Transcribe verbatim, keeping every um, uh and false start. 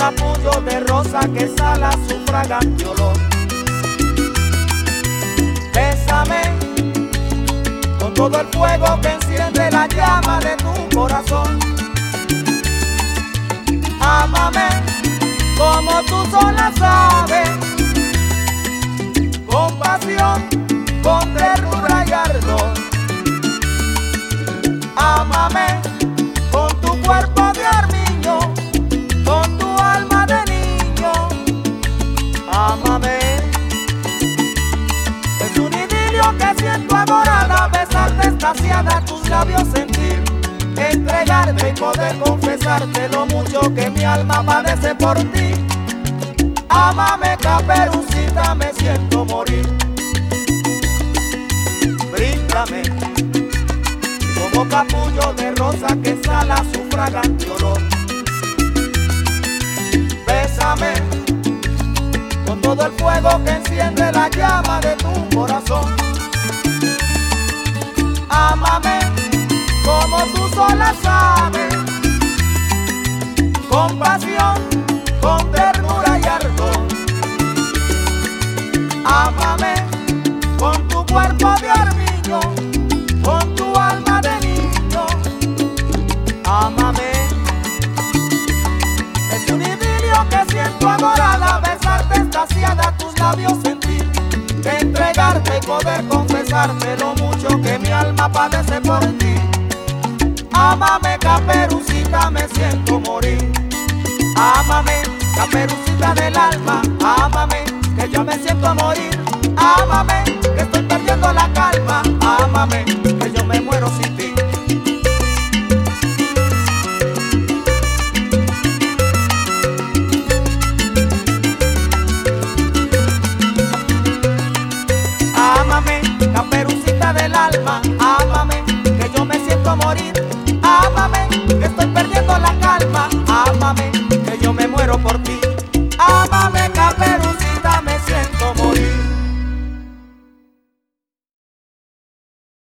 capullo de rosa que exhala su fragante olor. Bésame con todo el fuego que enciende la llama de tu corazón. Ámame como tú sola sabes, con pasión, con ternura y ardor. Ámame con tu cuerpo de armiño, con tu alma de niño. Ámame. Es un idilio que siento adorada, besarte extasiada, tus labios sentir, entregarte y poder confesarte lo mucho que mi alma padece por ti. Ámame, Caperucita, me siento morir. Bríndame como capullo de rosa que exhala su fragante olor. Bésame con todo el fuego que enciende la llama de tu corazón. Ámame como tú sola sabes, con pasión, con ternura y ardor. Ámame con tu cuerpo de armiño, con tu alma de niño. Ámame. Es un idilio que siento adorada, besarte extasiada, tus labios sentir, entregarte y poder confesarte lo mucho que mi alma padece por ti. Ámame, Caperucita, me siento morir. Ámame, Caperucita del alma, ámame, que yo me siento a morir.